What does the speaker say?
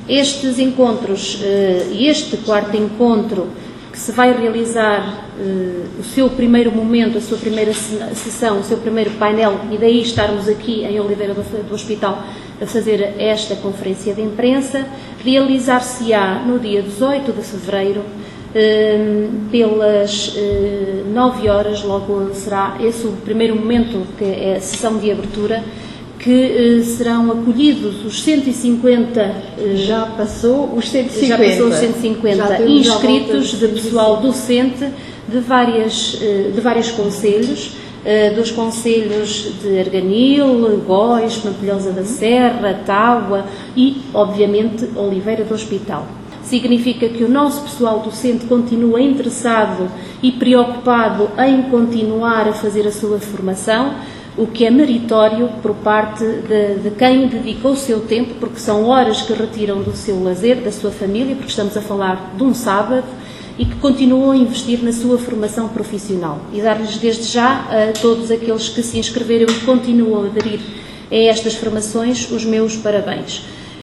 Estes encontros e este quarto encontro, que se vai realizar o seu primeiro momento, a sua primeira sessão, o seu primeiro painel, e daí estarmos aqui em Oliveira do Hospital a fazer esta conferência de imprensa, realizar-se-á no dia 18 de fevereiro, pelas 9 horas, logo será esse o primeiro momento, que é a sessão de abertura, que serão acolhidos os 150, já passou os 150, já passou os 150 inscritos de pessoal docente de vários concelhos, dos concelhos de Arganil, Góis, Pampilhosa da Serra, Tábua e, obviamente, Oliveira do Hospital. Significa que o nosso pessoal docente continua interessado e preocupado em continuar a fazer a sua formação, o que é meritório por parte de quem dedicou o seu tempo, porque são horas que retiram do seu lazer, da sua família, porque estamos a falar de um sábado, e que continuam a investir na sua formação profissional. E dar-lhes desde já a todos aqueles que se inscreveram e continuam a aderir a estas formações os meus parabéns.